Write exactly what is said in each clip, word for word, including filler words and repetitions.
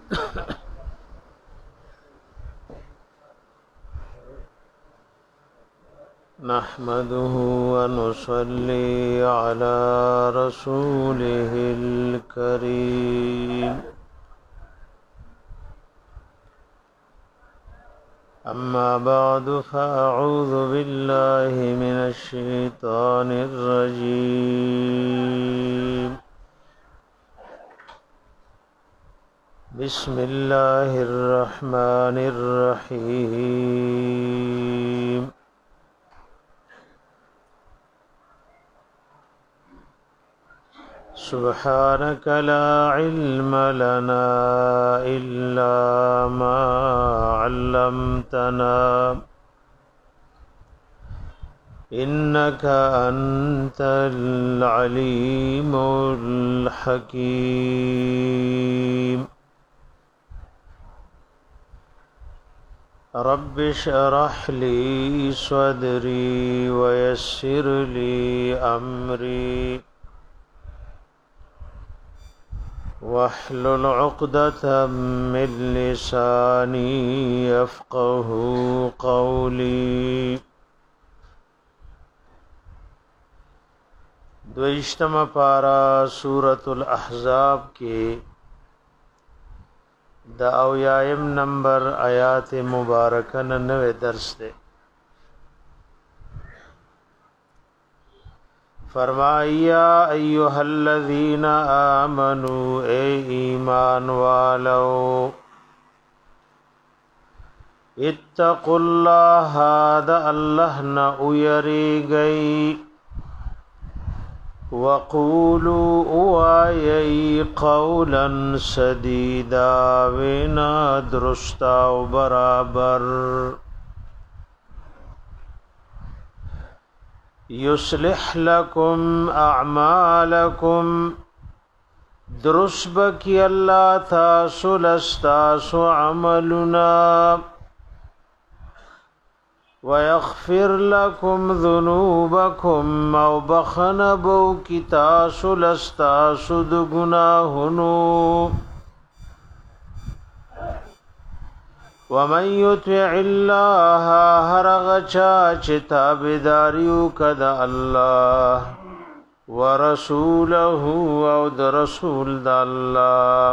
نحمده ونصلي على رسوله الكريم أما بعد فأعوذ بالله من الشيطان الرجيم بسم الله الرحمن الرحيم سبحانك لا علم لنا إلا ما علمتنا إنك أنت العليم الحكيم رب اشرح لي صدري ويسر لي أمري واحلل عقدة من لساني يفقه قولي دویشتم پارا سورة الاحزاب کے دا اویایم نمبر آیات مبارکن نوے درس دے فرمایا ایها الذین آمنوا اے ایمان والو اتقوا اللہ دا اللہ نا یریگئی وقولوا اوائي قولا سديدا ونا درستا و برابر يصلح لكم اعمالكم درس بکی اللہ تاسو لستاسو عملنا ويغفر لكم ذنوبكم او بخنبو کی تاسو لستاسو د گناهونو ومن يطع الله هرغچا چتابداریو کد الله ورسوله او د رسول د الله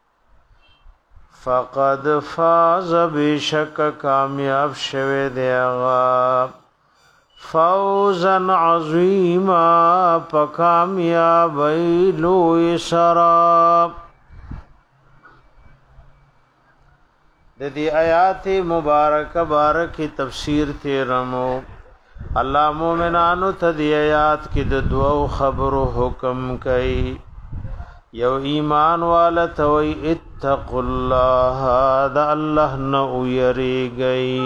فقد فاز بشک کامیاب شوه دی آغا فوزا عظیما پا کامیابی لوی سرا دی آیات مبارک بارک تفسیر تیرمو اللہ مومنانو تا دی آیات کی دو خبر حکم کئی یو ایمان والا توئی اتقوا اللہ دا اللہ نو یری گئی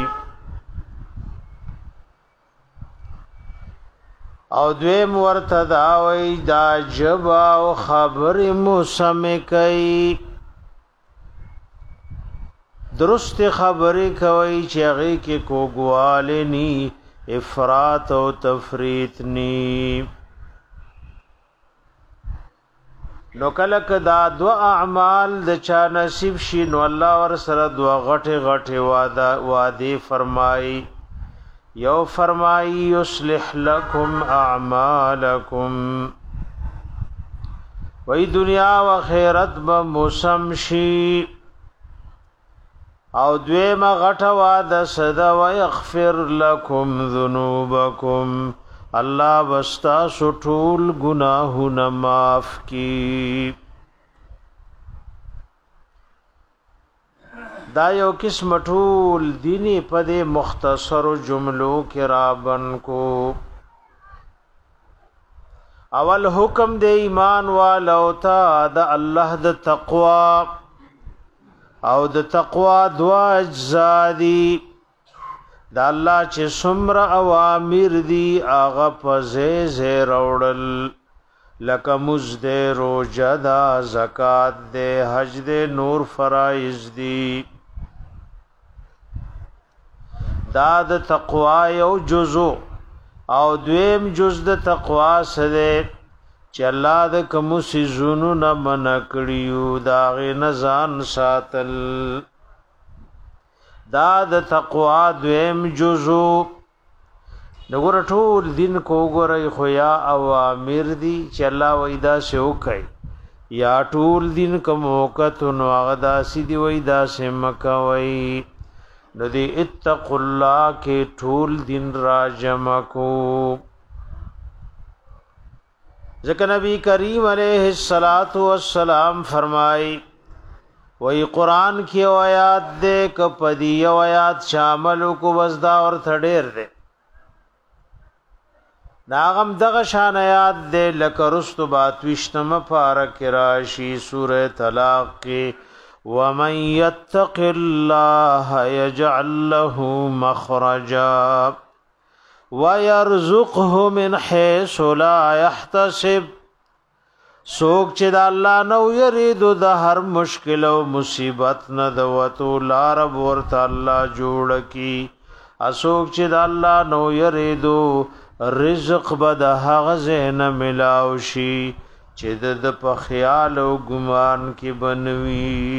او دویم ورتداوی دا جبا و خبر موسمی کئی درست خبری کوي چې هغه کې کوګواله ني افراط او تفریط ني نو کله کدا دو اعمال د چا نصیب شي نو الله ور سره دو غټه غټه وعده وعده فرمای یو فرمای یصلح لكم اعمالکم وی دنیا و خیرت به موسم شي او دویم غټه وعده صدا ويغفر لكم ذنوبكم الله واستا سټول گناهونه معاف کی دا یو قسم ټول دینی پدې مختصر جملو کې رابن کو اول حکم دې ایمان والو ته د الله د تقوا او د تقوا دوا اجزا دي دا الله چې څومره اوامر دي هغه په زه زه راوړل لکه مزد روزه دا زکات دے حج دے نور فرائض دی دا د تقوا یو جزء او دویم جز د تقوا سره چې الله د کوم سيزونو نه منع کړیو دا غي نزان ساتل دا د تقوا دویم جزو نګور ټول دین کو ګورای خو یا اوامر دي چې الله وېدا شو کوي یا ټول دین کوم وخت نو هغه دا سیدی وېدا سم کوي نو دی اتقوا الله کې ټول دین را جمع کو ذکر نبی کریم علیہ الصلات والسلام فرمائی وہی قرآن کی آیات دے کپدی آیات شامل کو وزدا اور تھڑیر دے ناغم دغ شان آیات دے لکرست باتوشتم پارک راشی سورہ طلاق کی ومن یتق اللہ یجعل له مخرجا وَيَرْزُقْهُ مِنْ حَيْثُ لَا يَحْتَسِبُ سوک چې د الله نو یریدو د هر مشکل او مصیبت نه د وتو لار ورته الله جوړ کی اسوک چې د الله نو یریدو رزق به د هغه زنه ملاو شي چې د په خیال او ګمان کې بنوي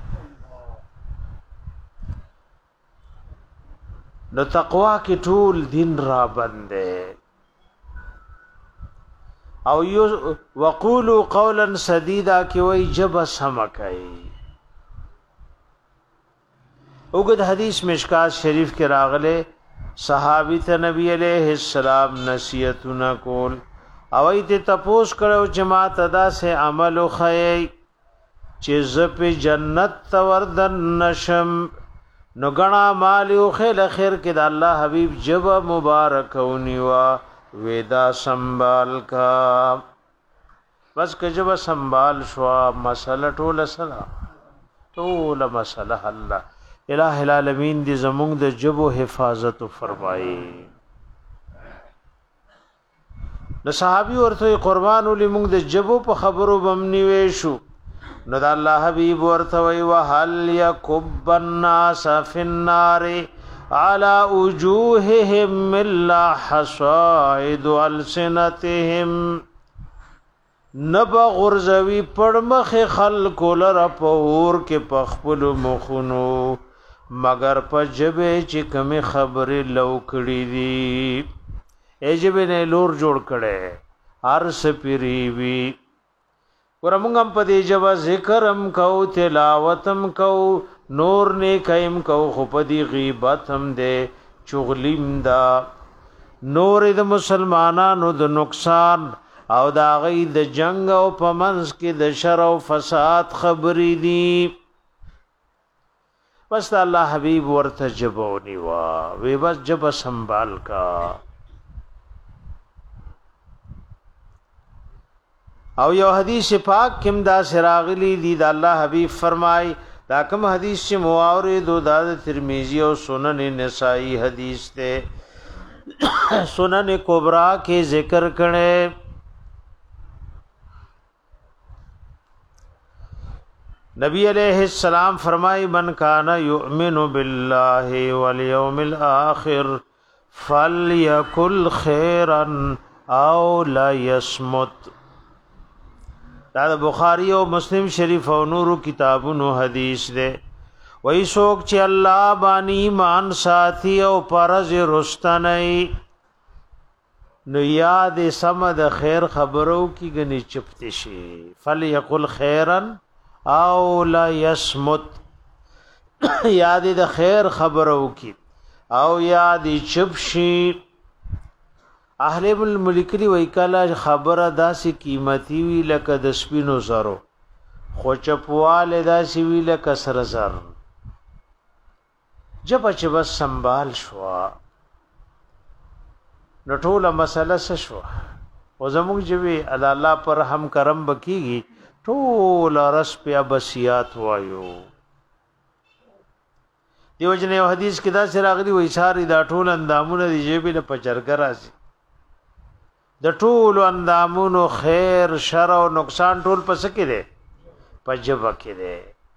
نو تقوا کی ټول دین را بندے او یو وقولو قولا سدیدا کی وای جب سمکای اوګد حدیث مشکات شریف کې راغله صحابی ته نبی علیہ السلام نصیحتونه کول او ایت تپوس کړو جماعت ادا سے عمل خی چې ز په جنت توردن نشم نو غنا مال او خیر خیر کې د الله حبیب جب مبارک اونیوا ودا سنبال کا بس که جب سنبال شوا مسله ټول سلا ټول مسله الله الہ العالمین دی زمونږ د جبو حفاظت فرمایي د صحابي ورته قربان ولې موږ د جبو په خبرو بمنی وېشو نو د الله حبيب ورته وی وهل يكب الناس في النار على وجوههم الا حصائد السنتهم نبا غرزوی پړمخ خلق لر پور کې پخپل مخونو مگر په جبه چې کمی خبره لوکړی دی ایجبه نه لور جوړ کړي هر سپری وی ورمغم په دې جبه ذکرم کو تلاوتم کو نور نه کایم کو خو په دې غیبت هم دې چغلیم دا نور د مسلمانانو د نقصان او دا غي د جنگ او پمنس کې د شر او فساد خبرې دي بس الله حبيب ورته جبونی وا وی بس جب سنبال کا او یو حدیث پاک کم دا سراغلی دی دا الله حبیب فرمای دا کوم حدیث چې موارد او د ترمذی او سنن نسائی حدیث ته سنن کبرا کې ذکر کړي نبی علیہ السلام فرمای من کان یؤمن بالله والیوم الاخر فلیکل خیرا او لا یصمت دا بخاری او مسلم شریف او نورو کتابونو حدیث ده وای څوک چې الله باندې ایمان ساتي او پرز رستنی نو یاد سمد خیر خبرو کی غنی چپت شي فلیقل خیرا او لا یصمت یاد د خیر خبرو کی او یاد چپ شي اهل الملک دی وای کلا خبره داسې قیمتي وی لکه د سپینو زرو خو چپواله داسې وی لکه سر زر جب چې بس سنبال شوا نو ټوله مسله څه شو او زموږ جوی الله پر هم کرم بکیږي ټول رس په بسیات وایو دیو جن یو حدیث کې دا سره غلی وای ساری دا ټول اندامونه دی جیبې په چرګ راځي د ټول اندامونو خیر شر او نقصان ټول پس کې دی پجب کې دی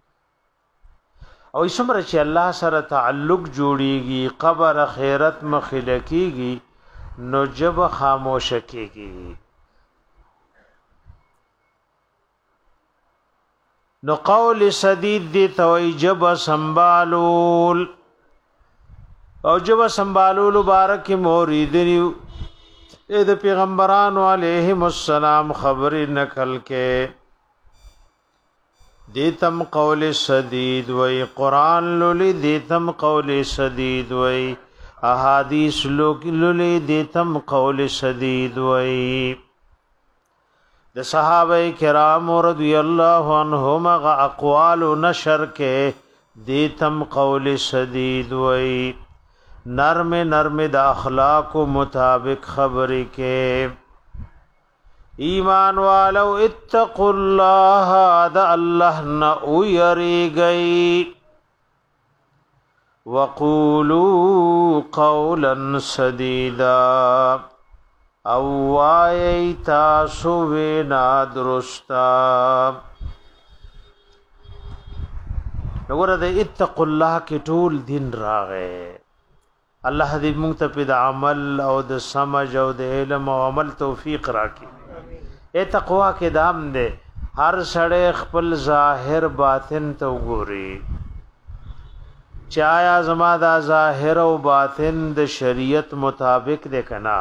او اسمره چې الله سره تعلق جوړیږي قبر خیرت مخلکیږي نو جب خاموش کېږي نو قول سدید دی توي جب سنبالول او جب سنبالول مبارک موریدنی اے د پیغمبرانو علیہم السلام خبر نقل کے دیتم قول سدید وی قرآن لولی دیتم قول سدید وی احادیث لولی دیتم قول سدید وی د صحابه کرام رضی اللہ عنہم غ اقوال نشر کے دیتم قول سدید وی نرم نرم د اخلاق مطابق خبرې کې ایمان والو اتقوا الله د الله نه ويریږئ وقولوا قولا سديدا او وای تاسو وینا درستا وګوره د اتقوا الله کې ټول دین راغې الله دې موږ ته په عمل او د سمج او د علم او عمل توفیق راکړي اے تقوا کې دام دې هر سړی خپل ظاهر باطن ته وګوري چایا زما دا ظاهر او باطن د شریعت مطابق دې کنا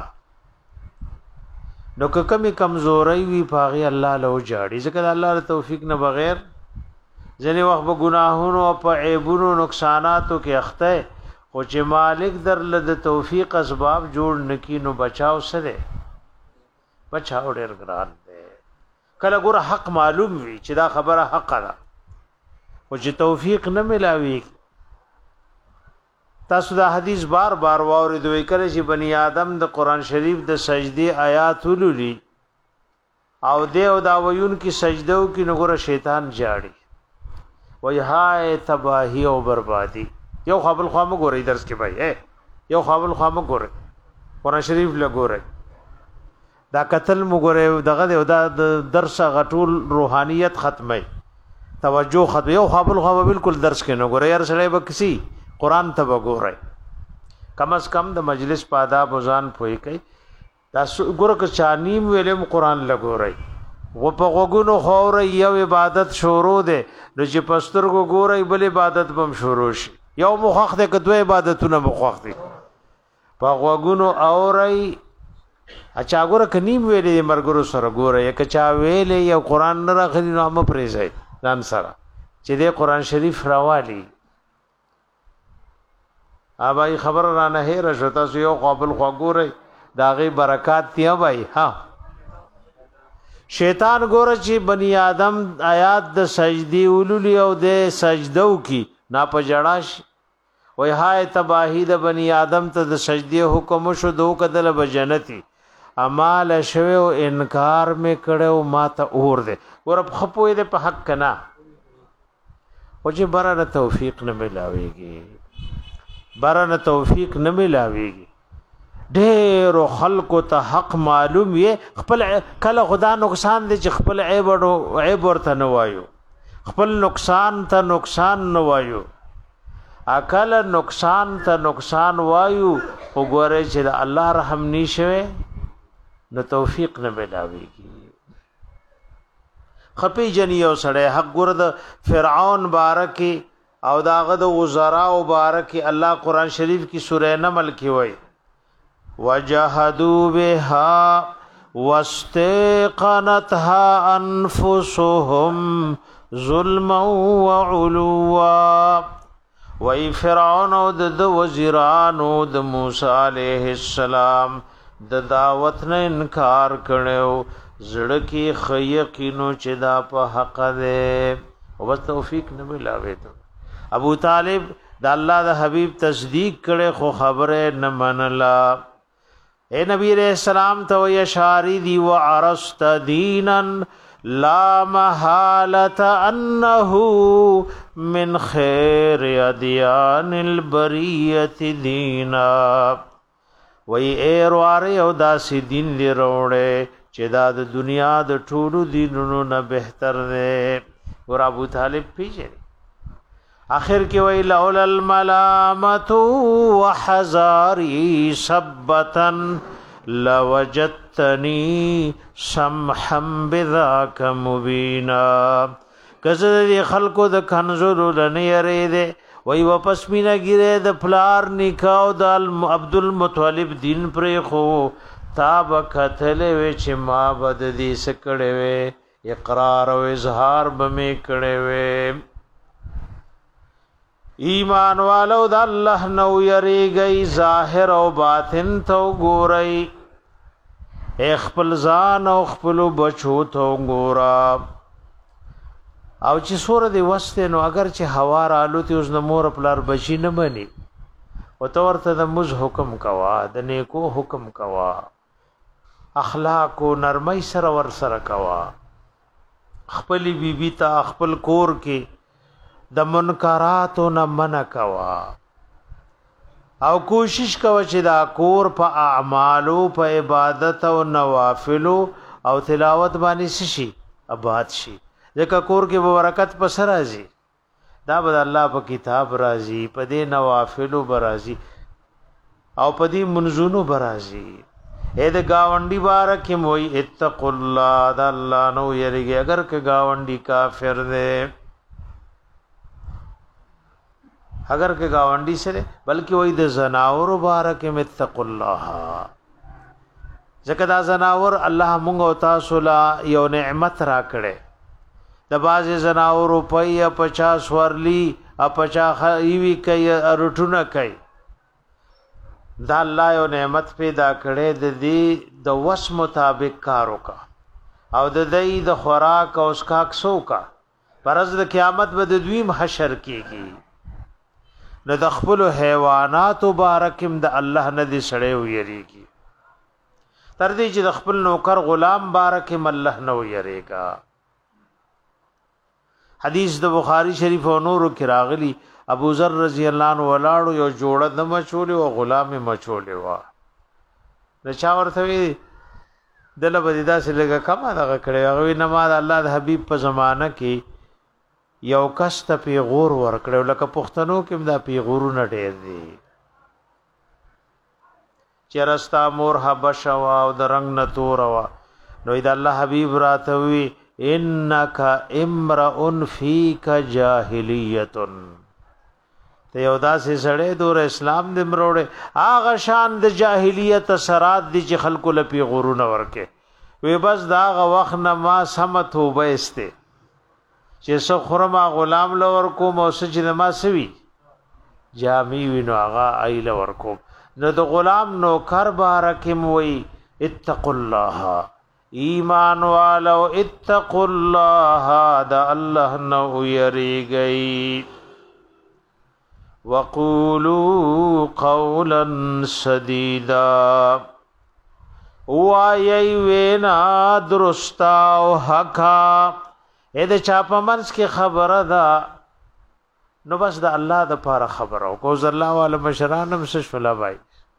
نو کمی کمزوري وی پاغي الله له جاړي ځکه الله له توفیق نه بغیر ځنې وخت په ګناهونو او په عیبونو نقصاناتو کې اخته او چې مالک در له توفیق اسباب جوړ نکی نو بچاو سره بچاو ډیر ګران دی کله ګور حق معلوم وي چې دا خبره حق ده او چې توفیق نه ملاوي تاسو دا حدیث بار بار واوریدو کله چې بنی آدم د قران شریف د سجدي آیات ولولي او دیو دا ویون کی سجدو کی نګور شیطان جاړي وای هاي تباہی او بربادی یو خپل خامه ګورې درس کې بھائی اے یو خپل خامه ګورې قرآن شریف له ګورې دا قتل مو ګورې دغه دا درس غټول روحانیت ختمه توجه ختم یو خپل خامه بالکل درس کې نه ګورې یار سره به کسی قرآن ته وګورې کم از کم د مجلس په آداب وزان پوي کوي دا ګوره که چانیم ویلم قرآن له ګورې و په غوګونو خورې یو عبادت شروع ده نو چې پستر کو ګورې بل عبادت بم شروع شي یو مخخ ده که دوه عبادتونه مخخ دي په غوګونو اوري اچھا ګوره کنیم ویلې مرګرو سره ګوره یک چا ویلې یو قرآن نه راخلي نو هم پرېځي ځان سره چې دې قرآن شریف راوالي اوبای خبر را نه هره شتا سو یو قابل خو ګوره داغي برکات دی وای ها شیطان ګوره چې بنی آدم آیات د سجدي ولولي او د سجدو کی نا پجړاش وای هاي تباہی د بنی آدم ته د سجدي حکم شو دو کدل بجنتی امال شوه او انکار می کړو ما ته اور دے ور خپوې د په حق کنا او چې برانه توفیق نه ملاويږي برانه توفیق نه ملاويږي ډېر خلق ته حق معلوم یې خپل کله خدا نقصان دي چې خپل عیب او عیب ورته نه وایو خپل نقصان ته نقصان نه وایو اکل نقصان ته نقصان وایو وګوره چې الله رحم نشوي نو توفیق نه ملاويږي خپي جنې او سړی حق ګور د فرعون بارکی او داغه د وزرا او بارکی الله قران شریف کی سورہ نمل کی وای وجحدوا بها واستيقنتها انفسهم ظلما وعلوا وای فرعون او د وزیرانو د موسی علیہ السلام د دعوت نه انکار کړو زړه کې خیقینو چې دا په حق ده او بس توفیق نه ملاوي ته ابو طالب د الله د حبیب تصدیق کړي خو خبره نه منلا اے نبی علیہ السلام تو یشاری دی وعرست دینا لا محالة انه من خیر ادیان البریت دینا وی ایر واری او داسی دین لی روڑے چې دا د دنیا د ټولو دینونو نه بهتر دی ور ابو طالب پیژني اخر کې وی لولا الملامت وحذاري سبتن لوجدتني سمحا بذاك مبینا کزه د خلکو د کنزورو لنی یری دی وی واپس مینا ګیره د پلار نکاو د عبد المطلب دین پر خو تاب کتل وی چې ما بد دې سکړې وی اقرار او اظهار بمې کړې وی ایمان والو د الله نو یریږي ظاهر او باطن تو ګورئ خپل ځان او خپل بچو تو ګورا او چې سور دی وسته نو اگر چې هوا رالو ته اوس د مور پلار بچی نه مني او تو ورته د مز حکم کوا د نیکو حکم کوا اخلاق او نرمۍ سره ور سره کوا خپل بیبي ته خپل کور کې د منکرات نه منع کوا او کوشش کوا چې دا کور په اعمالو په عبادت او نوافل او تلاوت باندې شي آباد شي ځکه کور کې برکت پس راځي دا به الله په کتاب راځي په دې نوافل برازي او په دې منزونو برازي اې د گاونډي بارکه موي اتق الله د الله نو یریږي اگر که گاونډي کافر دی اگر که گاونډي سره بلکې وای د زناور مبارک متق الله ځکه دا زناور الله مونږ او تاسو لا یو نعمت را کړې د باز زناور په پچاس ورلی ا پچا خیوی کوي ارټونه کوي دا الله یو نعمت پیدا کړې د دې د وس مطابق کارو کا او د دې د خوراک او اسکاک سو کا پرز د قیامت به د دویم حشر کیږي نو د خپل حیوانات مبارکم د الله نه دي سړې ویریږي تر دې چې د خپل نوکر غلام بارکم الله نه ویریږي حدیث د بخاری شریف او نورو کې راغلی ابو ذر رضی الله عنه ولاړو یو جوړه د مچولې او غلام مچولې وا نشا ورته دله بدیدا سره لګه کما دغه کړي هغه نه ما د الله د حبیب په زمانہ کې یو کس ته پیغور ورکړو لکه پښتنو کې دا پیغورونه ډېر دي چرستا مور حبشه او د رنگ نه تور وا نو د الله حبیب راته وی انک امرؤ فیک جاهلیت ته یو داسې سړی دور اسلام دې مروړې هغه شان د جاهلیت اثرات دي چې خلکو لپی غورونه ورکه وی بس دا هغه وخت نه ما سمت توبه استه چې سو خرما غلام لور کو موسج نه ما سوي جامی وینو هغه ایله ورکو نو د غلام نو کر بارکم وی اتق الله ایمان والو اتقوا الله دا الله نو یریږي وقولوا قولا سديدا وایي وینا درستا او حقا اې د چاپمنس کې خبره ده نو بس د الله د پاره خبره او کو ز الله وعلى مشرانم سشفلا بای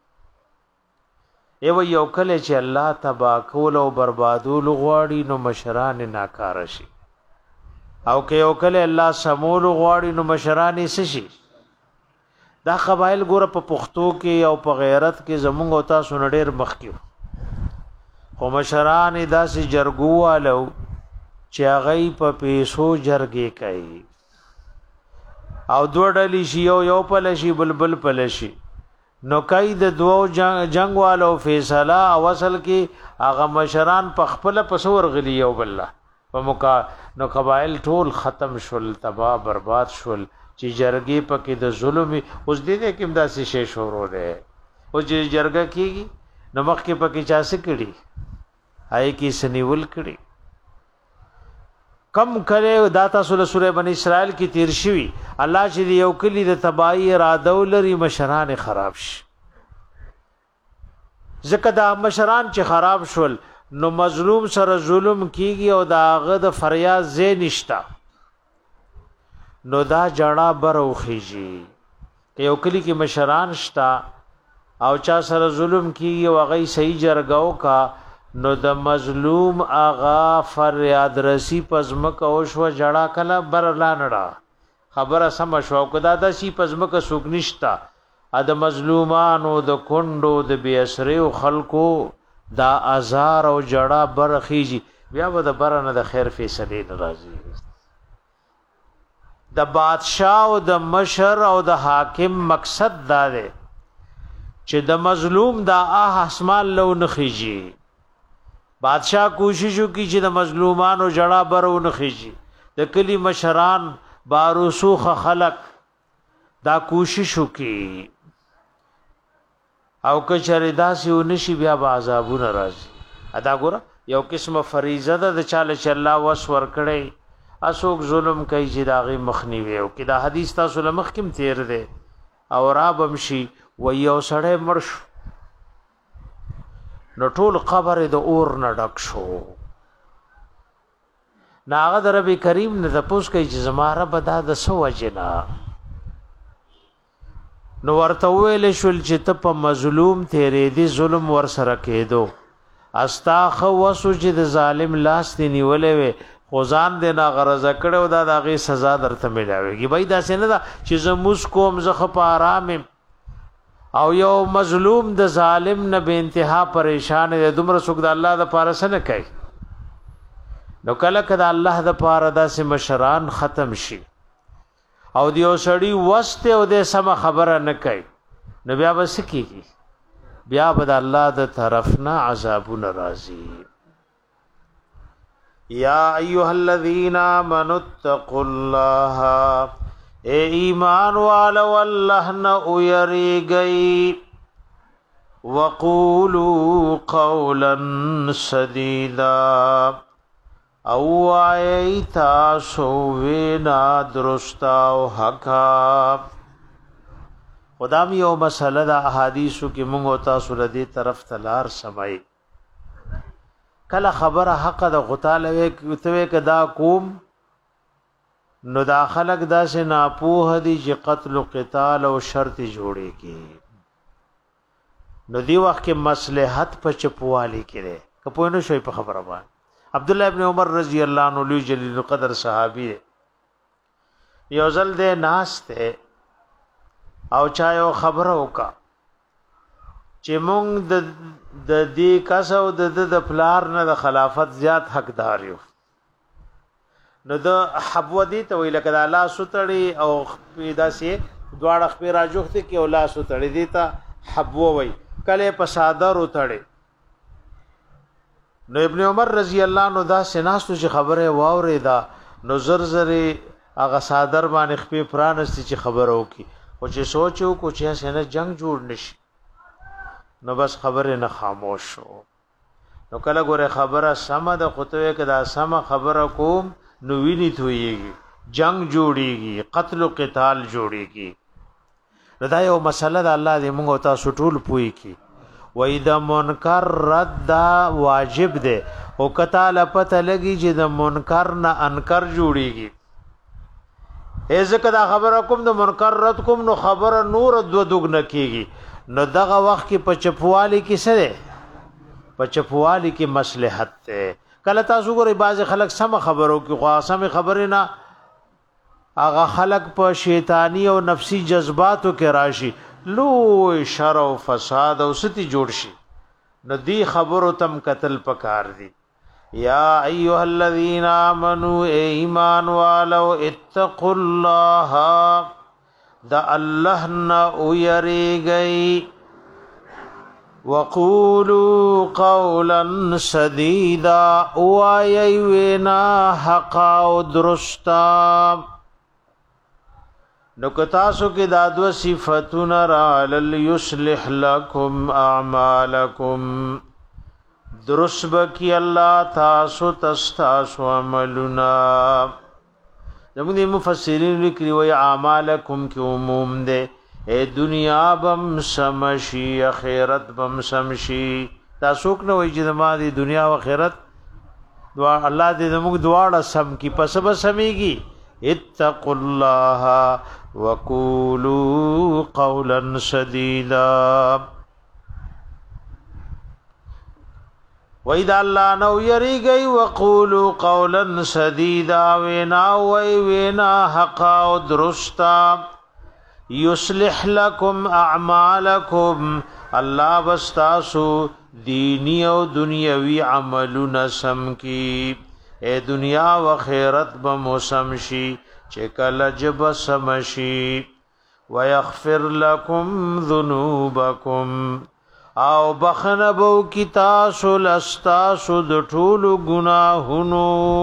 ایو یو کله چې الله تبا کول او بربادول غواړي نو مشران ناکار شي او که یو کله الله سمول غواړي نو مشران یې شي دا قبایل ګوره په پښتو کې او په غیرت کې زمونږ او تاسو نډیر مخکیو خو مشران داسې جرګوالو چې هغه په پیسو جرګې کوي او دوه ډلې شي یو یو پلشي بلبل پلشي نو کای د دوو جنگ, جنگ والو فیصله او اصل کې هغه مشران په خپل پسور غلی یو بالله په موقع نو قبایل ټول ختم شول تباہ برباد شول چې جرګې پکې د ظلم اوس دې دې کوم داسې شی شروع ده او چې جرګه کیږي نو مخ کې پکې چا څه کړي آی کی سنیول کړي کم کړي داتا سوره سوره بنی اسرائیل کې تیر شوی الله چې یو کلی د تباہی اراده ولري مشران خراب شي ځکه دا مشران چې خراب شول نو مظلوم سره ظلم کیږي او داغه د فریاد زې نشتا نو دا جړه بروخیږي یو کلی کې مشران شتا او چا سره ظلم کیږي او هغه صحیح جرګاو کا نو د مظلوم آغا فریاد رسی پزمک او شو جړه کله بر لانړه خبره سم شو کدا د سی پزمک سوق نشتا ا د مظلومانو د کندو د بی اسریو خلقو دا ازار او جړه برخیږي بیا به د برنه د خیر فیصله ناراضي د بادشاہ او د مشر او د حاکم مقصد دا دی چې د مظلوم دا آه اسمان لو نخیجی بادشاہ کوشش وکړي چې د مظلومانو جړه برو نخیجی د کلی مشران باروسوخ خلق دا کوشش وکړي او که چرې داسې ونشي بیا به عذابونه راځي ادا ګوره یو قسمه فریضه ده د چاله چې الله وس ورکړي اسوک ظلم کوي چې داغي مخنیوي او کدا حدیث تاسو له مخکم تیر دی او را بمشي و یو سړی مرش نو ټول قبر د اور نه ډک شو ناغه در رب کریم نه تاسو کوي چې زماره بدا د سو وجنا نو ورته ویل شول چې ته په مظلوم تیرې دي ظلم ور سره کېدو استاخ وسو چې د ظالم لاس دی نیولې وي خوزان دینا غرض کړو دا دغه سزا درته ملاويږي بای دا څنګه دا چې زموس کوم زخه په آرام او یو مظلوم د ظالم نه به انتها پریشان دی دومره څوک د الله د پاره سره کوي نو کله کله الله د پاره داسې مشران ختم شي او دیو سړی وسته او د سم خبره نه کوي نو بیا بس کیږي بیا بد الله د طرفنا عذابون راضی یا ایها الذین آمنوا اتقوا الله اے ایمان والو الله نہ یریږئ وقولوا قولا سدیدا او ایتا سو وینا درستا او حقا خدام یو مسله د احادیثو کې موږ تاسو له دې طرف تلار سمای کله خبره حق د غتاله وي ته کدا کوم نو دا خلق داسې ناپوه دي چې قتل او قتال او شرط جوړي کی نو دی وخت کې مصلحت په چپوالي کړي کپو نو شوي په خبره باندې عبد الله ابن عمر رضی الله عنه لوی جلیل القدر صحابي یو ځل دې ناس ته او چا یو خبره وکا چې مونږ د د دې کاسو د د پلار نه د خلافت زیات حقدار یو نو د حبودی ته ویل کړه الله ستړي او پیدا سي دواړه خپل راجوخته کې او الله ستړي دي ته حبو وای کله په صادر وتړي نو ابن عمر رضی الله عنه دا سناستو چې خبره واوري دا نو زر زر هغه صادر باندې خپل پرانستی چې خبره وکي او چې سوچو کو چې څنګه جنگ جوړ نشي نو بس خبره نه خاموش شو نو کله ګوره خبره سم ده خطوه کدا سم خبره کوم نو ویني تويږي جنگ جوړيږي قتل او قتال جوړيږي نو دا یو مسله ده الله دې موږ تاسو ټول پوي کی و اذا منکر رد واجب ده او کتاله پته لګي چې د منکر نه انکر جوړيږي ازکه دا خبره کوم د منکر رد کوم نو خبره نور دو دغ نه کیږي نو دغه وخت کې په چپوالي کې سره په چپوالي کې مصلحت ده کله تاسو ګورئ بعض خلک سم خبرو کې خاصه خبره نه هغه خلق په شیطانی او نفسي جذباتو کې راشي لو شر او فساد او ستي جوړ شي نو دی خبرو تم قتل پکار دي یا ایها الذین آمنوا ایمان والو اتقوا الله دا الله نا ويریږي وقولوا قولا سديدا وایوینا حق او درستا نو کتاسو کې دادو صفاتون را لل یصلح لكم اعمالکم درست بکی الله تاسو تاسو عملنا زموږ مفسرین لیکي وي اعمالکم کی عموم ده اے دنیا بم سمشي اخرت بم سمشي تاسو نو وي چې ما دي دنیا او اخرت دعا الله دې موږ دواړه سم کی پس به سميږي اتقوا الله وقولوا قولا سديدا وَإِذَا اللَّهَ نَوْ يَرِيگَي وَقُولُوا قَوْلًا سَدِيدًا وَيْنَا وَيْنَا حَقًا وَدْرُسْتًا يُصْلِحْ لَكُمْ أَعْمَالَكُمْ الله بستاسو دینی او دنیاوی عملونه سم کی اے دنیا و خیرت به موسم شي چکل جب سمشی ویغفر لکم ذنوبکم او بخنبو کی تاسو لستاسو د ټولو گناهونو.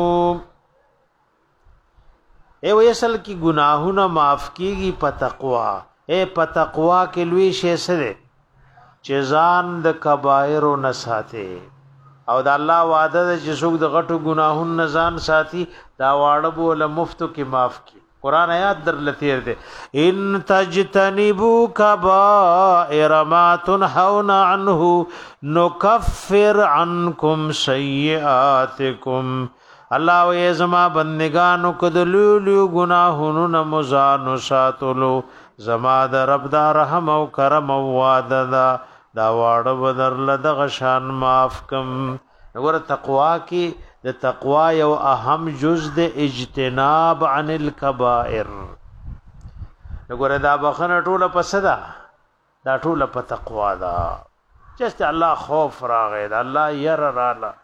اے وی اصل کی گناهونه معاف کیږي په تقوا. اے په تقوا کې لوی شی سره چې ځان د کبائر نه ساتي او د الله وعده ده چې څوک د غټو گناهونو نه ځان ساتي دا واړه بوله مفتو کې معاف کی. قرآن آیات در لتیر دے ان تجتنبوا کبائر ما تنهون عنه نکفر عنکم سیئاتکم. الله وی زما بندگانو کدلولو گناهونو نمزانو ساتلو زما د رب دا رحم او کرم او وعده دا دا واړه بدر لدغه شان معاف کم. وګوره تقوا کې د تقوا یو اهم جز د اجتناب عن الکبائر. وګوره دا بخنه ټوله پس ده دا ټوله په تقوا ده چې الله خوف راغی دا الله ير رااله.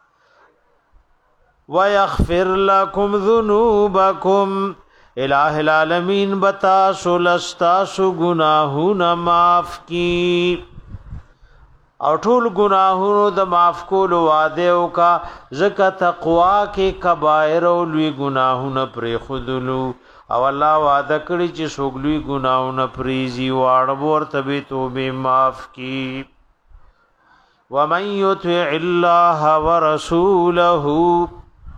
وَيَغْفِرْ لَكُمْ ذُنُوبَكُمْ الہ العالمین بتاسو لستاسو گناہون معاف کی او ټول گناہونو د معاف کولو وعده کا زکه تقوا کې کبائر او لوی گناہونه پرې خودلو او الله وعده کړی چې سوګلوی گناہونه پریزي واړه ورته به توبه معاف کی. وَمَن يُطِعِ اللَّهَ وَرَسُولَهُ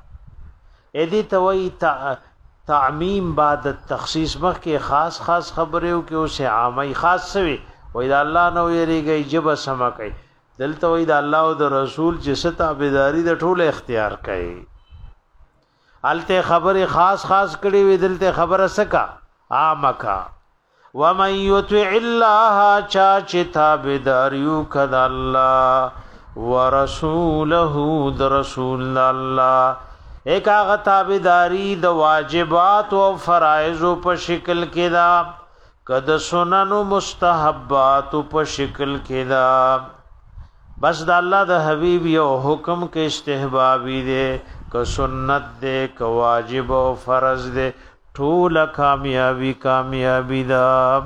ادي توي تعمیم بعد التخصیص مخ کې خاص خاص خبرو کې اوسه عامي خاص سوي وای دا الله نو یریږي جب سما کوي دلته وای دا الله او د رسول چې ستابداري د ټوله اختیار کوي. الته خبره خاص خاص کړي وی دلته خبره سکا عامکا. ومن يطع الله چا چې تابداریو کړه الله ورسوله د رسول الله ایک آغا تابداری د واجبات و فرائض په شکل کې دا کد سنن و مستحبات په شکل کې دا بس د الله د حبیب یو حکم کې استحبابی دے ک سنت دے ک واجب و فرض دے ټول کامیابی کامیابی دا.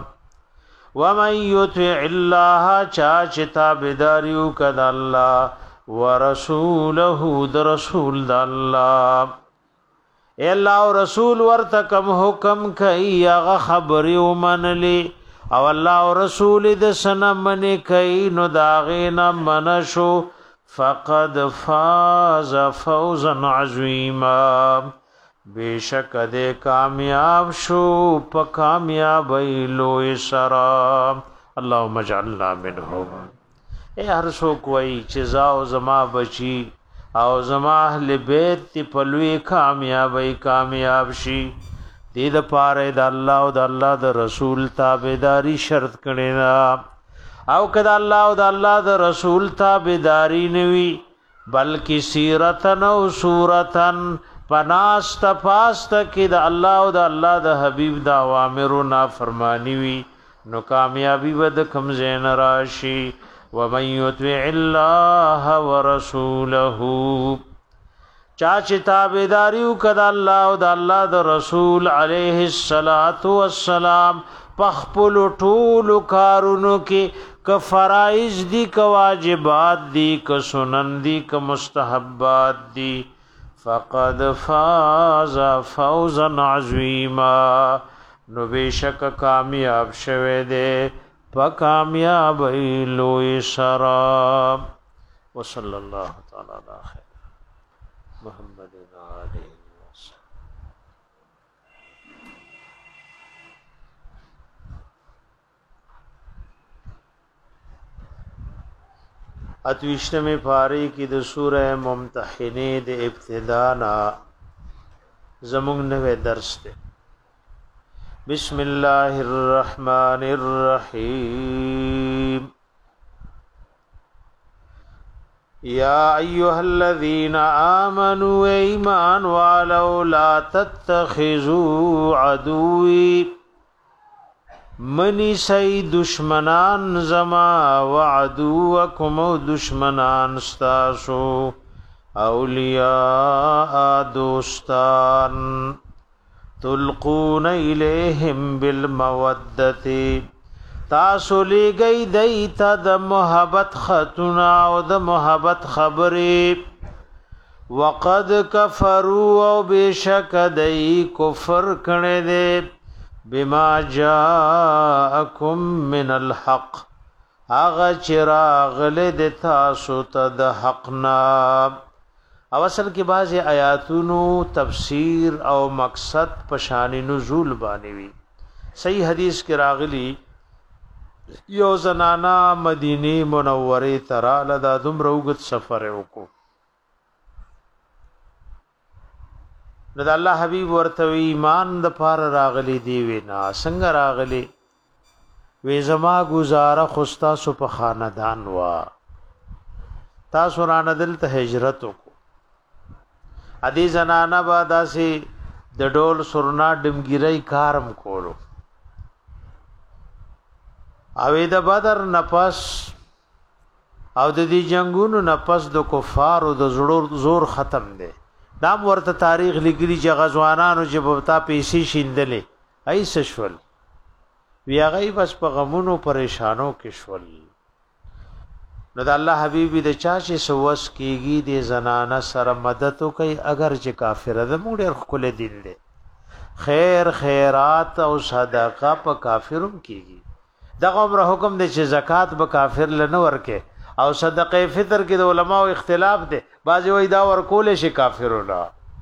ومن یطع الله چا چې تابداریو کد الله ورسوله د رسول د الله اے الله او رسول ورته کوم حکم کوي هغه خبري ومنلي او الله او رسول د سنه منی کوي نو داغینا منشو فقد فاز فوزا عظیما بیشک دې کامیاب شو په کامیابی لوی سرا. اللهم اجعلنا منهم. اے هر څوک وای چې زاو زما بچی او زما اهل بیت تی پلوی کامیابی کامیاب شي دې د پاره د الله او د الله د رسول تابعداري شرط کړي نا او کله الله او د الله د رسول تابعداري نوي بلکې سیرتن او صورتن پناست پاست کې د الله او د الله د حبيب د اوامر نا فرمانی وي نو کامیابی ود کم زین راشي. وَمَن يُطِعِ اللَّهَ وَرَسُولَهُ چا چې تابعداریو کړه الله او د الله د رسول علیه الصلاۃ والسلام پخپل ټول کارونو کې ک فرایض دي ک واجبات دي ک سنن دي ک مستحبات دي فقد فاز فوزا عظیما نو بشک کامیاب شوه دے فکامیاب لوی سرا. وصلی اللہ تعالی علی خیر محمد علیہ وسلم. اتویشتمی پاری کی د سورہ ممتحنه د ابتدانا زمونږ نوې درس ده. بسم الله الرحمن الرحيم. يا أيها الذين آمنوا إيمان ولو لا تتخذوا عدوي منی سی دشمنان زما وعدوكم دشمنان استاسو اولیاء دوستان تلقون الیہم بالمودت تاسو لګی دیتا د محبت خطنا او د محبت خبرې وقد کفروا او بشک دای کفر کړي دي بما جاءکم من الحق اغه چراغ له تاسو ته د حقنا او اصل کې بعضی آیاتونو تفسیر او مقصد په شان نزول باندې وی صحیح حدیث کې راغلی یو زنانا مدینه منوره تراله د دومره وګت سفر وکړو نو د الله حبیب ورته ایمان د پار راغلی دی وینا څنګه راغلی وی زما گزاره خوستا سو په خاندان وا تاسو را ندل ته هجرت وکړو ادي زنانا باداسي د ډول سرنا ډمګری کارم کولو او د بدر نفس او د دې جنگونو نفس د کفارو د زور ختم دی دام ورته تاریخ لګلی چې غزوانانو چې بوتا پیسې شیندلې ای سشول بیا غي بس په غمونو پریشانو کې شول نو د الله حبيبي د چا چې سوس کیږي د زنانه سره مدد کوي اگر چې کافر ده موږ ډېر خپل دین دي خیر خیرات او صدقه په کافرم کیږي دغه امر حکم دی چې زکات به کافر لنه ورکه او صدقه فطر کې د علماو اختلاف دی بعضی وای دا ورکول شي کافرونه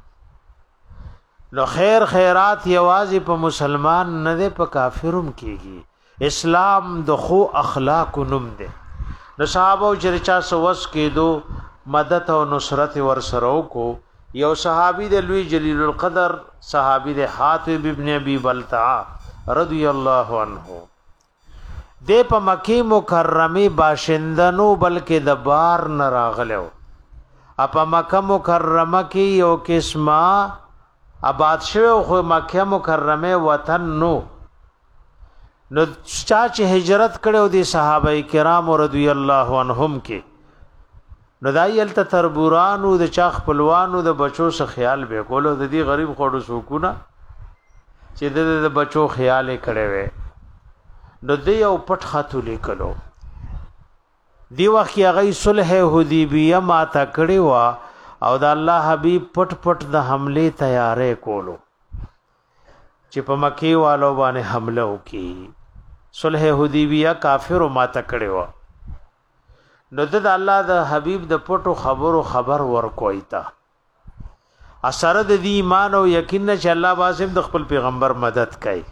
نو خیر خیرات یوازې په مسلمان نه دی په کافرم کیږي اسلام د خو اخلاق نوم دی نو صحابه چې چا سوس کېدو مدد او نصرت ور سره کو یو صحابي د لوی جلیل القدر صحابي د حاتب ابن ابي بلتعه رضی الله عنه د په مکی مکرمه باشندنو بلکې د بار نه راغلو اپا مکه مکرمه کې یو قسمه آباد شوی خو مکه مکرمه وطن نو نو چا چې هجرت کړو دي صحابه کرام رضی الله عنهم کې نو دایل ته تربورانو د چا خپلوانو د بچو سره خیال به کولو د دې غریب خوړو سکونه چې د بچو خیال کړي وي نو دی یو پټ خاتو لیکلو دی وخت هغه صلح حدیبیه ما تا کړی وا او د الله حبیب پټ پټ د حمله تیارې کولو چې په مکی والو باندې حمله وکي صلح حدیبیه کافر ما تا کړی وا نو د الله د حبیب د پټو خبرو خبر ورکوي تا اثر د دی ایمان او یقین چې الله باسم د خپل پیغمبر مدد کوي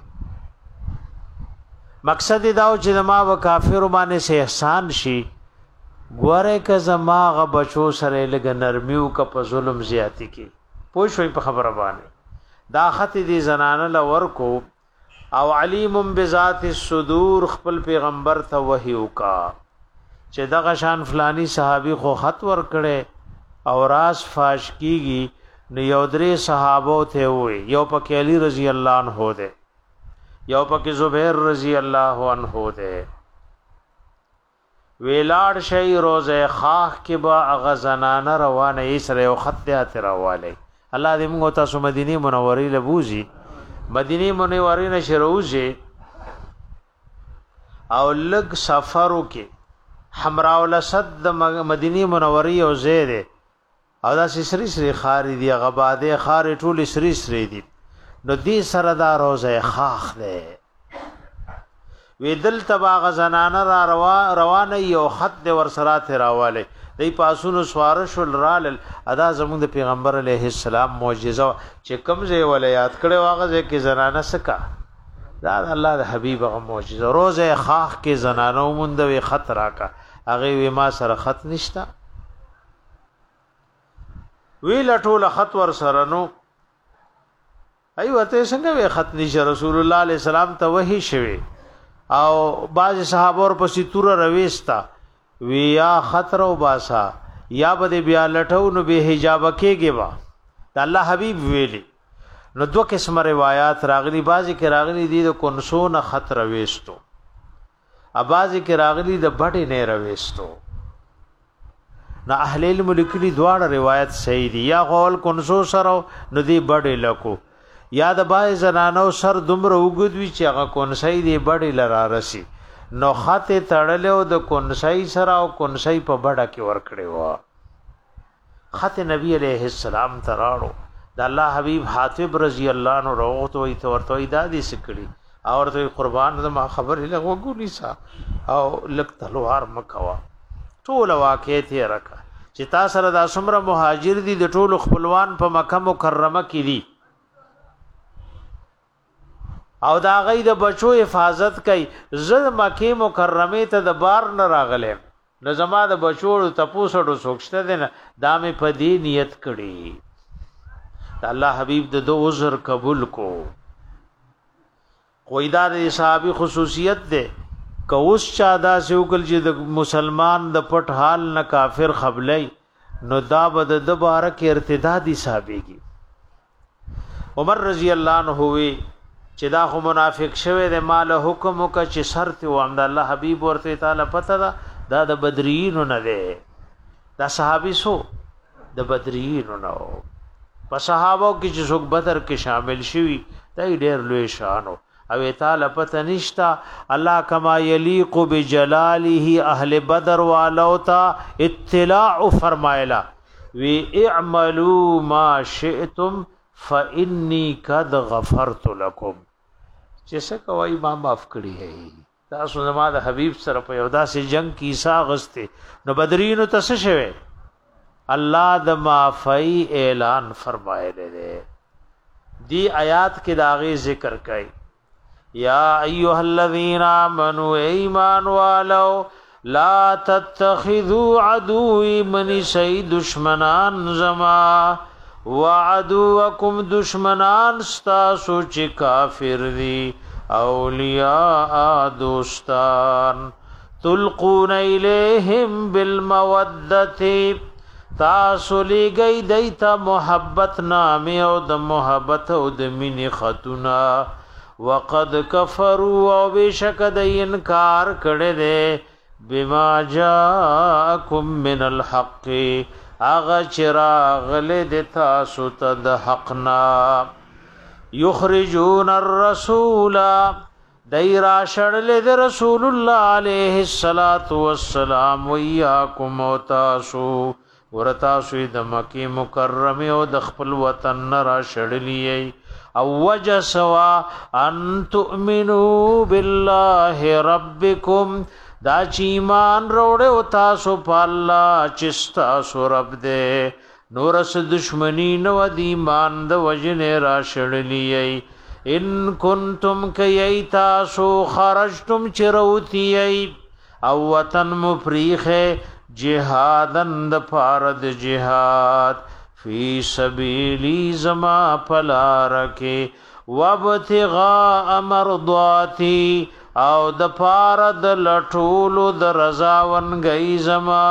مقصد دا و چې ما و کافر باندې سه احسان شي ګوره ک زما غ بچو سره لګ نرمیو ک په ظلم زیاتی کی پوه شوي په خبره باندې دا خط دي زنانه لور کو او علیم بذات الصدور خپل پیغمبر ته وحی وکا چې دغه شان فلانی صحابي خو خط ور کړي او راز فاش کیږي نو یو درې صحابو ته وي یو پکې علی رضی الله عنه ده یو پکې زبیر رضی الله عنه ده ویلاړ شی روزه خاخ کې با غزنانه روانه یې سره یو خط ته راواله الله دې موږ تاسو مدینه منورې لبوزي مدینه منورې نه شروزي او لګ سفرو کې حمراء الاسد د مدینه منورې او زیره او دا سری سری خاري دی غباده خاري ټول سری سری دي نو دې سره دا روزه خاخ ده وی دل تبا غزنانه را روا روانه یو خط د ورسرات راواله دی پاسونو سوارش ولرال ادا زموږ د پیغمبر علیه السلام معجزه چې کمزه ولایات کړي واغه کې زنانه سکا دا الله د حبیب غو معجزه روزه خاخ کې زنانه مونږ د خط راکا هغه وی ما سره خط نشتا وی لټول خط ور سره نو ایو ته څنګه وی خط نشه رسول الله علیه السلام ته وحی شوی او باز صحابه ور پسې تور رويستا ویا خطر او باسا یا بده بیا لټو نو به حجاب کېږي وا د الله حبيب ویلي نو دوه قسم روایت راغلي بازي کې راغلي دي د کنسو نه خطر رويستو ابازي کې راغلي د بټي نه رويستو نه اهل الملک دي دواړه روایت صحیح دي یا قول کنسو سره نو دي بډې لکو یا د بای زنانو سر دومره وګد وی چې هغه کونسای دی بډې لرا رسی نو خاطه تړلو د کونسای سره او کونسای په بډه کې ور کړی و خاطه نبی علیہ السلام تراړو د الله حبیب حاتب رضی الله عنه روغت وي ورته دادی سکړي او ته قربان د ما خبر له وګونی سا او لک تلوار مکوا ټول واقع ته رکا چې تا سره د اسمره مهاجر دي د ټول خپلوان په مکه مکرمه کې دي او دا غي د بچو حفاظت کوي زړه مکه مکرمه ته د بار نه راغله نو زما د بچو تپوسړو سوکشته دي نه دا مې په دې نیت کړی الله حبیب د دو عذر قبول کو کوئی دا د صحابي خصوصیت ده کوس چا دا سوکل چې د مسلمان د پټ حال نه کافر خبلای نو دا بد د بارک ارتدادي صحابيږي عمر رضی الله عنه وی چې دا خو منافق شوه د مال حکم وک چې شرط و امد الله حبیب ورته تعالی پته دا دا د بدرین نه ده دا صحابي سو د بدرین نه په صحابه کې چې څوک بدر کې شامل شوي دا ډېر لوی شانو او تعالی پته نشتا الله کما یلیق بجلاله اهل بدر والوتا اطلاع فرمایلا وی اعملوا ما شئتم فانی قد غفرت لكم چې څه کوي ما معاف کړی ہے تاسو زما د حبیب سره په یو داسې جنگ کې سا غسته نو بدرینو تاسو شوه الله د معافی اعلان فرمایله ده دی آیات کې داغه ذکر کړي یا ایها الذین آمنوا ایمان والو لا تتخذوا عدوی من سی دشمنان زما وعدوکم دشمنان ستاسو چې کافر دي اولیاء دوستان تلقون الیہم بالمودت تاسو لګی دیتا محبت نامه او د محبت او د مینې خطونه وقد کفروا او بشک د انکار کړي دي بما جاءکم من الحق اغه چراغ له د تاسو ته د حقنا یخرجون الرسول دایرا شړل د رسول الله علیه الصلاۃ والسلام ویاکم او تاسو ورتا سوی د مکی مکرمه او د خپل وطن را شړلی او وجسوا ان تؤمنوا بالله ربکم دا چې ایمان روړې او تاسو په الله چې تاسو رب دې نورس دشمنی نو د ایمان د وجنه را شړلی ان کنتم کای تاسو خرجتم چروتی او وطن مفریخه جهادن د فارد جهاد فی سبیلی زما پلارکه وابتغاء مرضاتی او د فارد لټولو د رضاون گئی زما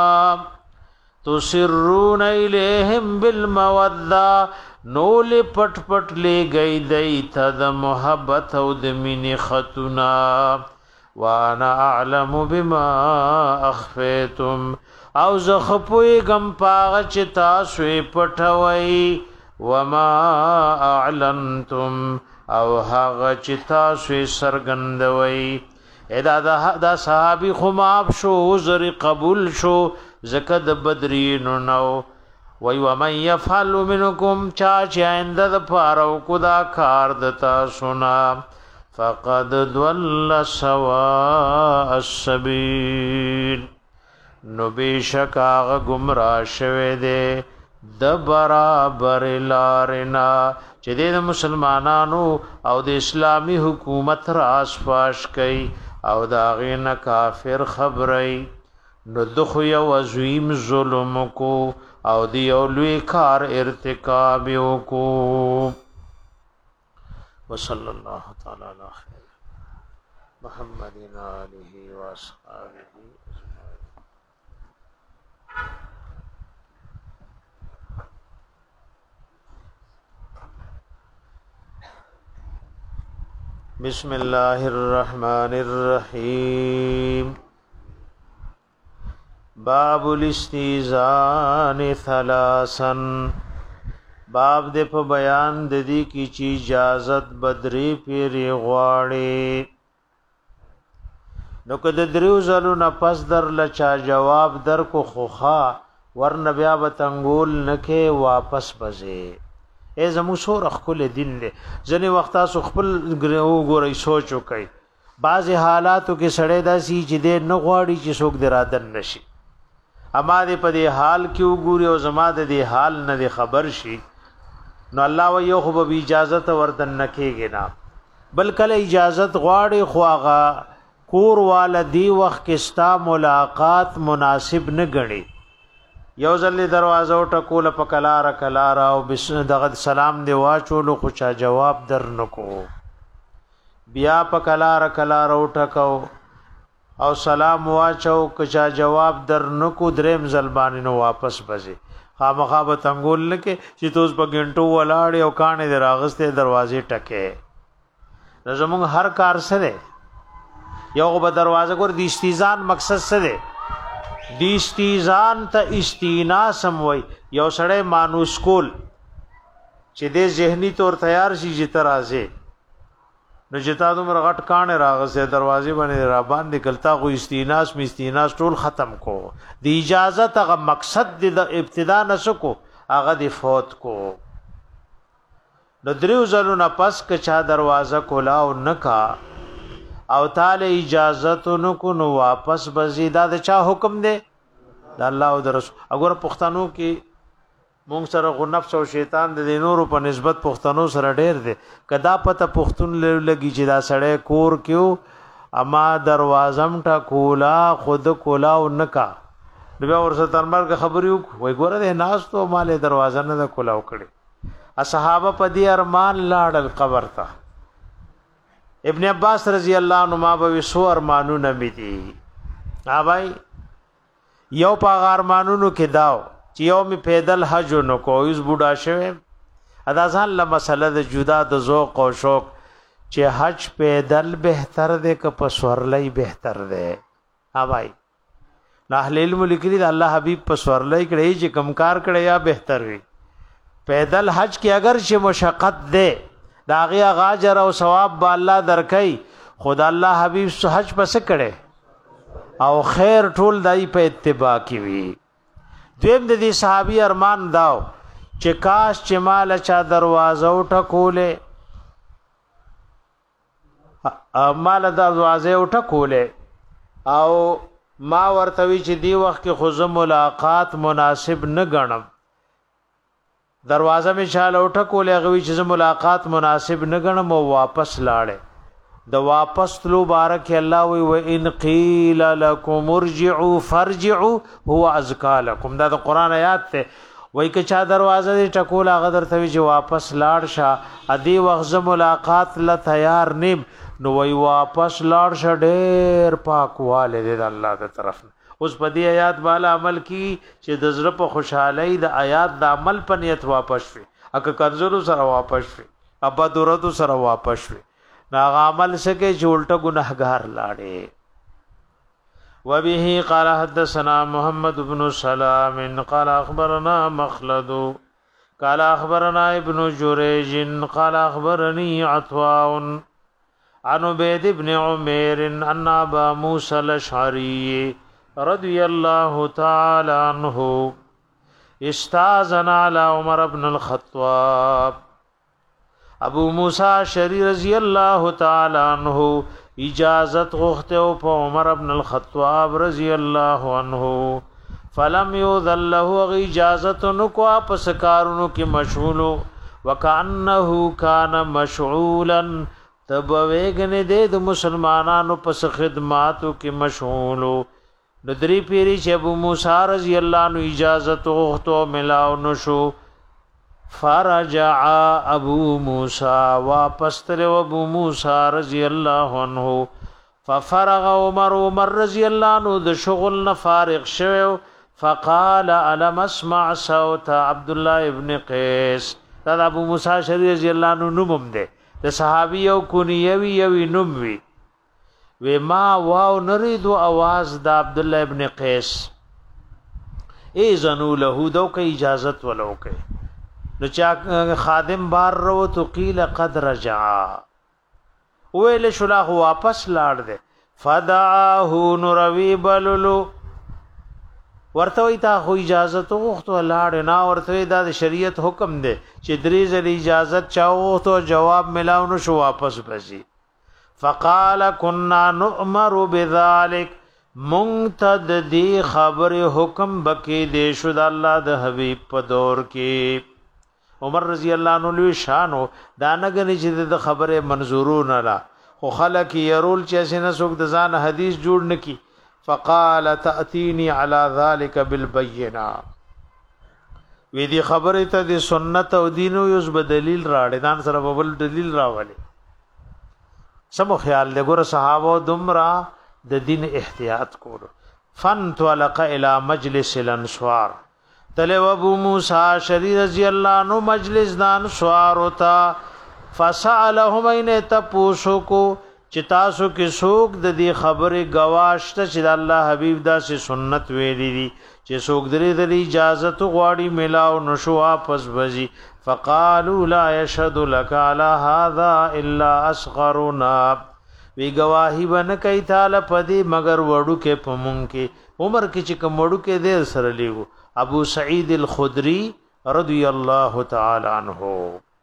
تسرون الیہم بالمودہ نول پټ پټ لے گئی دی تا د محبت او د مینې خطنا وانا اعلم بما اخفیتم او زخپوی گم پاغ چې تاسو پټوي وما اعلنتم او هغه چې تاسو سرګندوي ادا دا صحابي خو ماب شو عذر قبول شو زکه د بدرین نو وی ومن يفعل منکم چا چې آینده د پاره کو دا کار دتا سنا فقد ضل سواء السبيل نو بیشک هغه گمراه شوه دی د برابر لارنا چې د مسلمانانو او د اسلامی حکومت راس پاش کوي او دا غینه کافر خبري نو دخو یو عظیم ظلم کو او دی یو لوی کار ارتکاب کو وصلی الله تعالی علی خیر محمد علیه و اصحابہ بسم الله الرحمن الرحیم باب الاستئذان ثلاثا باب د په بیان د دې کی چی اجازت بدری پیری غواړي نو کده دریو زلو نه پس در لچا جواب در کو خوخا ورن بیا بتنګول نکه واپس بځه ای زمو سور خپل دین له ځنه وختا سو خپل وګورئ سوچ وکي بعض حالاتو کې سړی داسي چې دې نه غواړي چې څوک درادن نشي اما دې په دې حال کې وګوري او زما دې حال نه خبر شي نو الله و یو خو به اجازه وردن نکېږي نه بل کله اجازه غواړي خو هغه کور والدی وخت کې ستا ملاقات مناسب نه غړي یو ځل دروازه ټکول په کلار کلار او بسم دغه سلام دی واچول خو چا جواب در نکو بیا په کلار کلار ټکاو او سلام واچو کچا جواب در نکو دریم زلبانی نو واپس بځي خامخا به تنګول لکه چې توس په ګنټو ولاړ او کانه دراغسته دروازې ټکه زموږ هر کار سره یو به دروازه ګور د استیزان مقصد سره د استیزان ته استیناسم وای یو سړی مانوس کول چې د ذهنی طور تیار شي چې ترازه نو جتا دومره غټ کانه راغسه دروازې باندې را باندې کلتا خو استیناس می استیناس ټول ختم کو د اجازه ته مقصد د ابتدا نسکو هغه د فوت کو نو دریو زلو نه پس کچا دروازه کولا او نکا او تعالی اجازه نو کو نو واپس بزیدا د چا حکم دی د الله او د رسول وګوره پښتنو کې مونږ سره غو نفس او شیطان د نورو په نسبت پښتنو سره ډېر دی کدا پته پښتون لګي چې دا سړی کور کیو اما دروازم ټا کولا خود کولا او نکا بیا ورسره ترمرګ خبريو وای ګوره د ناس ته مال دروازه نه کولا وکړي اصحابه په دې ارمان لاړل قبر ته ابن عباس رضی الله عنه ما به سو ارمانونه می دي ها بھائی یو پاغ ارمانونو کې داو چې یو می پیدل حج نو کویس بوډا شوه ادا ځان له مسله د جدا د ذوق او شوق چې حج پیدل بهتر دی که پسورلای بهتر دی ها بھائی اهل علم لیکلي د الله حبيب پسورلای کړي چې کمکار کړي یا بهتر وي پیدل حج کې اگر چې مشقت ده داغه غاجر او ثواب به الله درکې خدا الله حبيب حج پس کړي او خیر ټول دای په اتباع کې وي دیم د دې صحابي ارمان داو چې کاش چې مال چا دروازه وټکولې مال دروازه وټکولې او ما ورتوي چې دی وخت کې خو ملاقات مناسب نه غنم دروازه می شاله وټکولې غوي چې ملاقات مناسب نه غنم او واپس لاړې د واپس تلو بارک الله وی و ان قیل لكم ارجعوا فارجعوا هو ازکا لكم دا د قران آیات ته وای که چا دروازه دې ټکول هغه درته وی چې واپس لاړ شه ادي وخت ملاقات ل تیار نیم نو وی واپس لاړ شه ډېر پاکواله دې الله تعالی طرف اوس په دې آیات بالا عمل کی چې د زړه په خوشحالي د آیات د عمل په نیت واپس شي اګه کنزورو سره واپس شي ابا دورتو سره واپس شي نا عمل سکے جولټه گناہگار لاړې وبه قال حدثنا محمد بن سلام قال اخبرنا مخلد قال اخبرنا ابن جريج قال اخبرني عطاء عن عبيد بن عمير ان ابا موسى الاشعري رضي الله تعالى عنه استاذن على عمر بن الخطاب ابو موسی شری رضی الله تعالی عنہ اجازت غوښته او په عمر ابن الخطاب رضی الله عنه فلم یذل له اجازت نو کو پس کارونو کې مشغول وکانه کان مشغولا تبویګنه د مسلمانانو پس خدماتو کې مشغول ندری پیری چې ابو موسی رضی الله عنه اجازت غوښته ملاو نشو فرجع ابو موسى واپس تر ابو موسى رضی الله عنه ففرغ عمر عمر رضی الله عنه د شغل نه فارغ شوه فقال الم اسمع صوت عبد الله ابن قيس دا ابو موسى رضی الله عنه نوم ده د صحابي او کنيوي یوي نوم وي و ما واو نريد आवाज د عبد الله ابن قيس اذن له دو کې اجازت ولو کې نو چا خادم بار رو تو قیل قد رجع ویل شلا واپس لاړ دے فدعاه نروی بللو ورته وی تا خو اجازه تو غوښتو لاړ نه ورته دا د شریعت حکم دی چې درې ځله اجازه چاو تو جواب ملاو نو شو واپس بشي فقال كنا نؤمر بذلك منتد دی خبر حکم بکی دی شو د الله د حبیب په دور کې عمر رضی الله عنه لوی شانو دا نګنی چې د خبره منظورون لا خو خلک يرول چې اسنه څوک د ځان حدیث جوړ نکي فقال تاتيني على ذلك بالبينه وی دی خبره ته د سنت او دینو یوز بدلیل راړې دان سره بل دلیل راولي سمو خیال له ګور صحابه دمرا د دین احتیاط کول فن تولق الى مجلس الانصار تلو ابو موسی شری رضی الله عنه مجلس دان سوار ہوتا فسالهم ان تپوسو کو چتاسو کې سوق د دې خبره گواشته چې الله حبیب دا سه سنت ویلي دي چې سوق درې د اجازه غواړي ملاو نشو واپس بزي فقالوا لا يشهد لك على هذا الا اصغرنا وی گواہی بن کوي تعالی پدی مگر وړو کې پمون کې عمر کې چې کوم وړو کې دې سره لیو ابو سعید الخدری رضی الله تعالی عنہ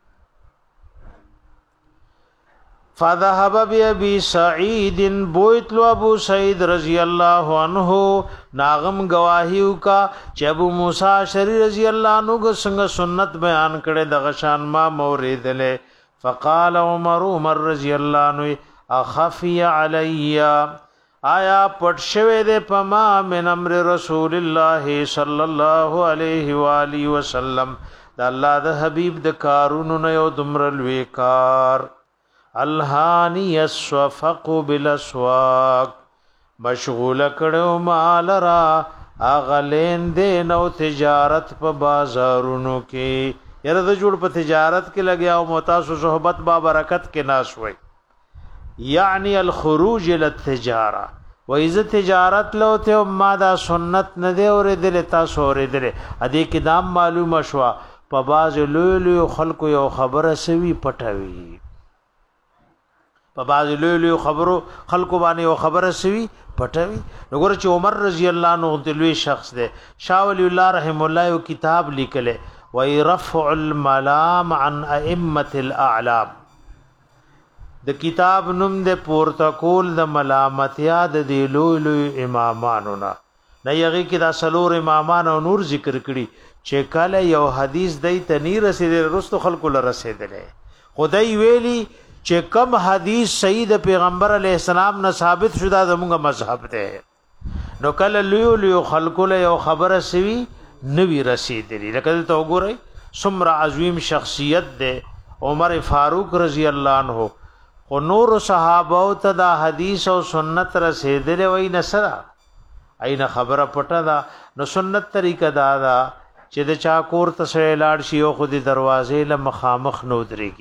فذهب بأبي سعيد بوتلو ابو سعید رضی الله عنه ناغم گواہیو کا چې ابو موسی شری رضی الله عنه څنګه سنت بیان کړي د غشان ما مورید له فقال عمر عمر رضی الله عنه اخفي علی آیا پټ شوه دې پما من امر رسول الله صلی الله علیه و آله وسلم د الله د حبیب د کارونو نه یو دمرل وکار الهانی یصفق بالاسواق مشغول کړو مال را اغلین دې نو تجارت په بازارونو کې یره د جوړ په تجارت کې لګیا او متاسو صحبت با برکت کې ناس وای یعنی الخروج الى التجاره و اذا تجارت لو ته ما دا سنت نه دی اور دل تاسو اور دل ادي کې دام معلومه شوا په باز لولو خلکو یو خبره سوي پټوي په باز لولو خبرو خلکو باندې یو خبره سوي پټوي وګوره چې عمر رضی الله عنه د لوی شخص دی شاه ولی الله رحم الله یو کتاب لیکله و رفع الملام عن ائمه الاعلام د کتاب نوم د پورتکول د ملامتیا د دی لوی لوی امامانو نه نه یغي کې دا سلور امامان او نور ذکر کړي چې کله یو حدیث دای ته نی رسیدل رستو خلکو له رسیدلې خدای ویلی چې کم حدیث سید پیغمبر علی السلام نه ثابت شوه زموږ مذهب ده نو کله لوی لوی خلکو له یو خبره سوي نوی رسیدلی لکه ته وګورئ سمره عظیم شخصیت ده عمر فاروق رضی الله عنه خو نور صحابه ته دا حدیث او سنت رسیدلې وای نسرا اين خبره پټه دا نو سنت طریقه دا دا چې د چا کور ته سره لاړ شي او خو د دروازې له مخامخ نو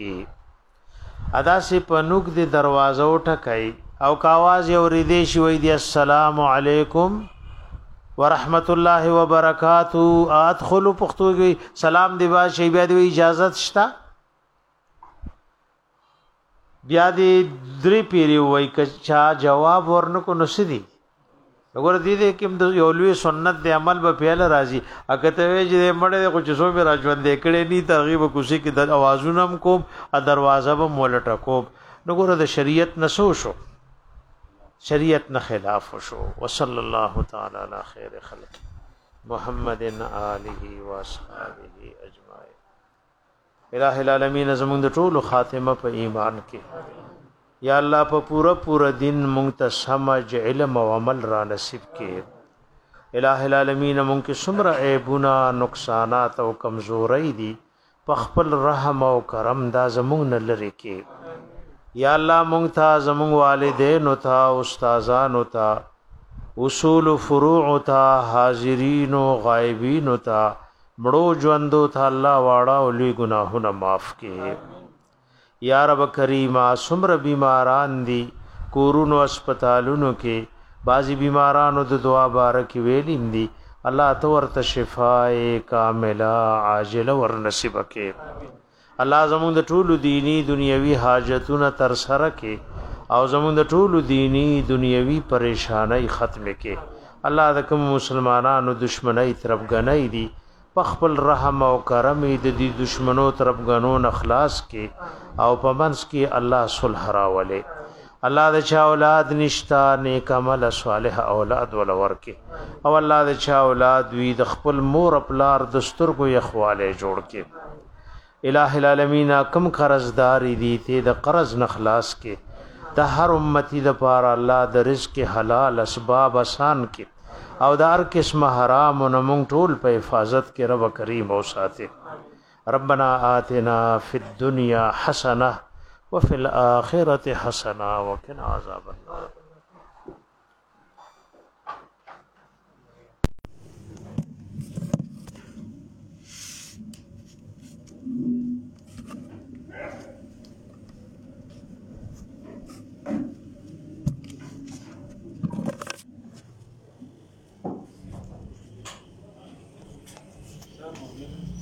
درېږي ادا سي پنوک د دروازه وټکای او کاواز یو ریدې شي وای دی السلام علیکم ورحمت الله وبرکاتہ ادخلوا پختوږي سلام دی با شی بیا دی اجازه شته بیا دې درې پیری وای کچا جواب ورنکو نسدي وګور دې دې کوم د یو لوی سنت د عمل په پیل راځي اګه ته چې مړې کو چې سو مې راځوند دې کړي ني تغیب کوشي کې د اوازونه کوم ا دروازه به مولټه کوم وګور د شریعت نسو شو شریعت نه خلاف شو وصلی الله تعالی علی خیر خلق محمد آله و اصحابہ اجمعین الہ العالمین زمون د ټولو خاتمه په ایمان کې یا الله په پورا پورا دین مونږ ته سمج علم او عمل را نصیب کې الہ العالمین مونږ کې سمره عیبونه نقصانات او کمزوري دي په خپل رحم او کرم دا زمون نه لري کې یا الله مونږ ته زمون والدین او ته استادان او ته اصول فروع او ته حاضرین او غایبین او ته مړو ژوندو ته الله واړه او لوی ګناهونه معاف کړي یا رب کریمه سمر بیماران دي کورونو اسپیټالونو کې بازي بیمارانو د دعا بارک ویلیم دي الله تو ورته شفای کامله عاجله ور نصیب کې الله زموږ د ټولو دینی دنیوي حاجتونه تر سره کې او زموږ د ټولو دینی دنیوي پریشانای ختم کې الله د کوم مسلمانانو دشمنی طرفګنۍ دي په خپل رحم او کرم د دې دشمنو طرفګنو اخلاص کې او په منځ کې الله صلح راولې الله د چا اولاد نشتا نیک عمل صالح اولاد ولور کې او الله د چا اولاد وی د خپل مور خپلار دستور کو یخواله جوړ کې الہ العالمین کم قرضدار دي ته د قرض نخلاص کې د هر امتی د پاره الله د رزق حلال اسباب آسان کې او د هر قسم حرام او مونږ ټول په حفاظت کې رب کریم او ساته ربنا آتنا فی الدنیا حسنه وفي الاخره حسنه وقنا عذاب النار Tamam.